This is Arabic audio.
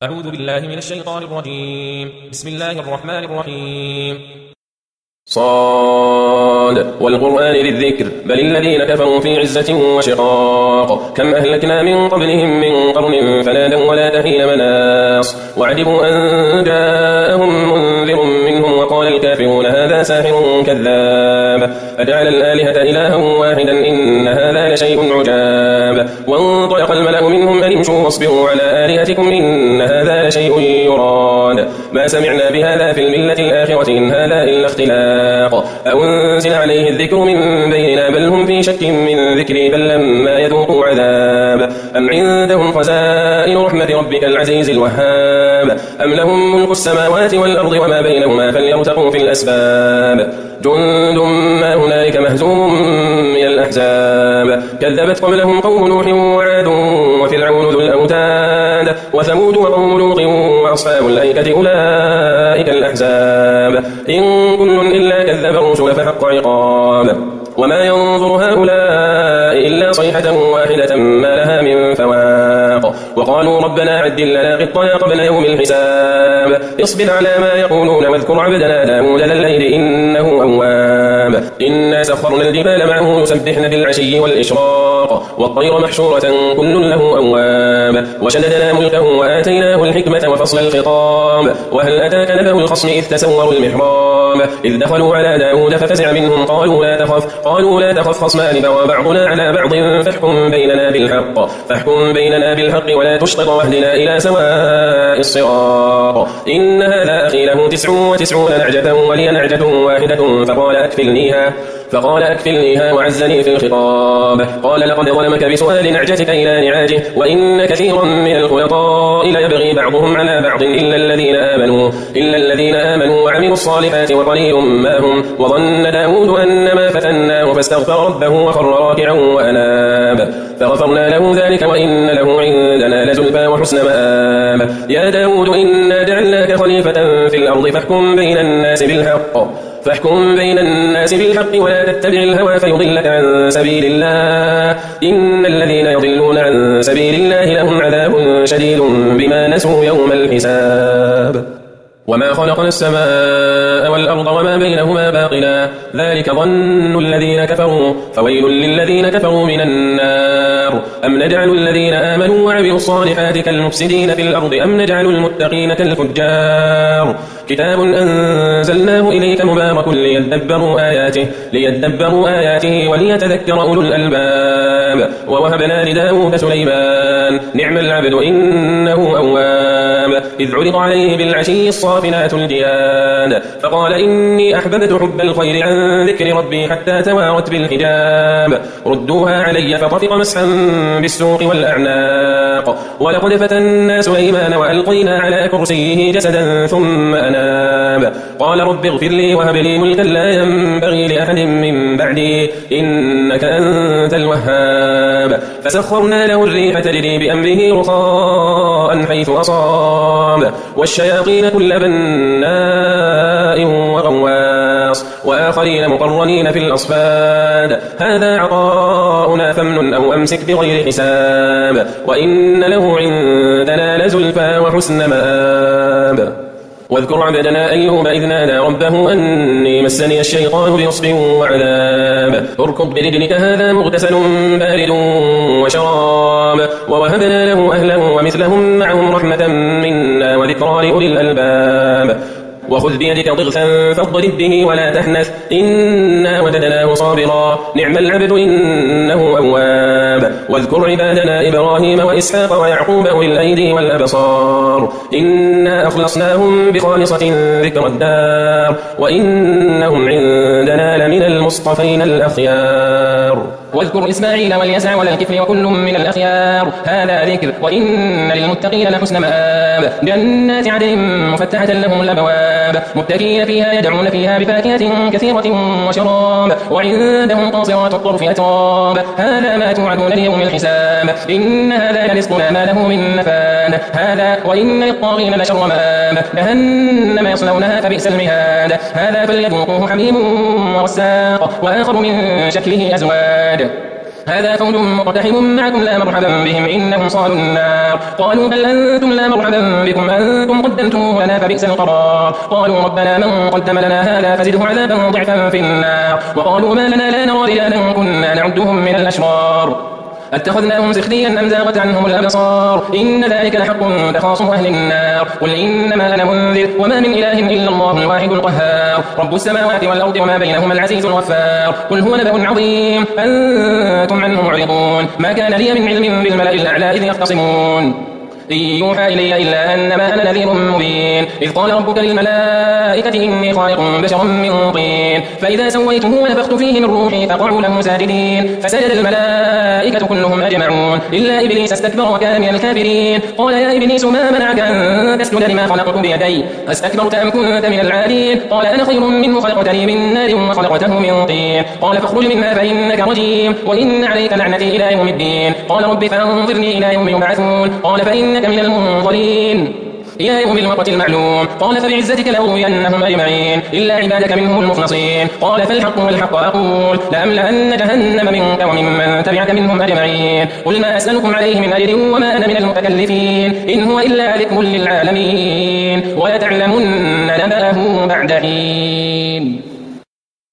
أعوذ بالله من الشيطان الرجيم. بسم الله الرحمن الرحيم. صاد والقرآن ذي الذكر بل الذين كفروا في عزة وشقاق كم أهلكنا من قبلهم من قرن فنادوا ولا تحين مناص وعجبوا أن جاءهم منذر منهم وقال الكافرون هذا ساحر كذاب أجعل الآلهة إلها واحدا إن هذا لشيء عجاب وانطلق الملأ منهم أن امشوا واصبروا على آلهتكم إن هذا لشيء يراد ما سمعنا بهذا في الملة الآخرة إن هذا إلا اختلاق أنزل عليه الذكر من بيننا بل هم في شك من ذكري بل لما يذوقوا عذاب أم عندهم خزائن رحمة ربك العزيز الوهاب أم لهم ملك السماوات والأرض وما بينهما فليرتقوا في الأسباب جند ما هنالك مهزوم من الأحزاب كذبت قبلهم قوم نوح وعاد وفرعون ذو الأوتاد وثمود وقوم لوط وأصحاب الأيكة أولئك الأحزاب إن كل إلا كذب الرسل فحق عقاب وما ينظر هؤلاء إلا صيحة واحدة ما لها من فواق وقالوا ربنا عجل لنا قطنا قبل يوم الحساب اصبر على ما يقولون واذكر عبدنا داود ذا الليل إنه أواب إنا سخرنا الجبال معه يسبحن بالعشي والإشراق والطير محشورة كل له أواب وشددنا ملكه وآتيناه الحكمة وفصل الخطاب وهل أتاك نبأ الخصم إذ تسوروا المحراب إذ دخلوا على داود ففزع منهم قالوا لا تخف خصمان بغى بعضنا على بعض فاحكم بيننا بالحق ولا تشطط واهدنا إلى سواء الصراط إن هذا أخي له 99 نعجة ولي نعجة واحدة فقال أكفلنيها وعزني في الخطاب قال لقد ظلمك بسؤال نعجتك إلى نعاجه وإن كثيرا من الخلطاء ليبغي بعضهم على بعض إلا الذين آمنوا وعملوا الصالحات وقليل ما هم وظن داود أنما فتناه فاستغفر ربه وخر راكعا وأناب فغفرنا له ذلك وإن له عندنا لزلفى وحسن مآب يا داود إنا جعلناك خليفة في الأرض فاحكم بين الناس بالحق ولا تتبع الهوى فيضلك عن سبيل الله إن الذين يضلون عن سبيل الله لهم عذاب شديد بما نسوا يوم الحساب وما خلقنا السماء والأرض وما بينهما باطلا ذلك ظن الذين كفروا فويل للذين كفروا من النار أم نجعل الذين آمنوا وعملوا الصالحات كالمفسدين في الأرض أم نجعل المتقين كالفجار كتاب أنزلناه إليك مبارك ليدبروا آياته وليتذكر أولو الألباب ووهبنا لداود سليمان نعم العبد إنه أواب إذ عرض عليه بالعشي الصافنات الجياد فقال إني أحببت حب الخير عن ذكر ربي حتى توارت بالحجاب ردوها علي فطفق مسحا بالسوق والأعناق ولقد فتنا سليمان وألقينا على كرسيه جسدا ثم أناب قال رب اغفر لي وهب لي ملكا لا ينبغي لأحد من بعدي إنك أنت الوهاب فسخرنا له الريح تجري بأمره رخاء حيث أصاب والشياطين كل بناء وغواص وآخرين مقرنين في الأصفاد هذا عطاؤنا فامنن أو أمسك بغير حساب وإن له عندنا لزلفى وحسن مآب واذكر عبدنا أيوب إذ نادى ربه أني مسني الشيطان بنصب وعذاب اركض برجلك هذا مغتسل بارد وشراب ووهبنا له أهله ومثلهم معهم رحمة منا وذكرى لأولي الألباب وخذ بيدك ضغثا فاضرب به ولا تحنث إنا وجدناه صابرا نعم العبد إنه أواب واذكر عبادنا إبراهيم وإسحاق ويعقوب أولي الأيدي والأبصار إنا أخلصناهم بخالصة ذكر الدار وإنهم عندنا لمن المصطفين الأخيار واذكر إسماعيل واليسع والكفل وكل من الأخيار هذا ذكر وإن للمتقين لحسن مآب جنات عدن مفتحة لهم الأبواب متكئين فيها يدعون فيها بفاكهة كثيرة وشراب وعندهم قاصرات الطرف أتراب هذا ما توعدون ليوم الحساب إن هذا لرزقنا ما له من نفاد هذا وإن للطاغين لشر مآب جهنم يصلونها فبئس المهاد هذا فليذوقوه حميم وغساق وآخر من شكله أزواج هذا فوج مقتحم معكم لا مرحبا بهم إنهم صالوا النار. قالوا بل أنتم لا مرحبا بكم أنتم قدمتموه لنا فبئس القرار. قالوا ربنا من قدم لنا هذا فزده عذابا ضعفا في النار. وقالوا ما لنا لا نرى رجالا كنا نعدهم من الأشرار اتخذناهم سخريا أم زاغت عنهم الأبصار إن ذلك لحق تخاصم أهل النار. قل إنما أنا منذر وما من إله إلا الله الواحد القهار رب السماوات والأرض وما بينهما العزيز الغفار. قل هو نبأ عظيم أنتم عنه معرضون ما كان لي من علم بالملأ الأعلى إذ يختصمون إن يوحى إلي إلا أنما أنا نذير مبين. إذ قال ربك للملائكة إني خالق بشرا من طين فإذا سويته ونفخت فيه من روحي فقعوا له ساجدين فسجد الملائكة كلهم أجمعون إلا إبليس استكبر وكان من الكافرين. قال يا إبليس ما منعك أن تسجد لما خلقت بيدي أستكبرت أم كنت من العالين؟ قال أنا خير منه خلقتني من نار وخلقته من طين. قال فاخرج منها فإنك رجيم وإن عليك لعنتي إلى يوم الدين. قال رب فانظرني إلى يوم يبعثون. قال فإنك من المنظرين إلى يوم الوقت المعلوم. قال فبعزتك لأغوينهم أجمعين إلا عبادك منهم المخلصين. قال فالحق والحق أقول لأملأن جهنم منك وممن تبعك منهم أجمعين. قل ما أسألكم عليه من أجر وما أنا من المتكلفين إن هو إلا ذكر للعالمين ولتعلمن نبأه بعد حين.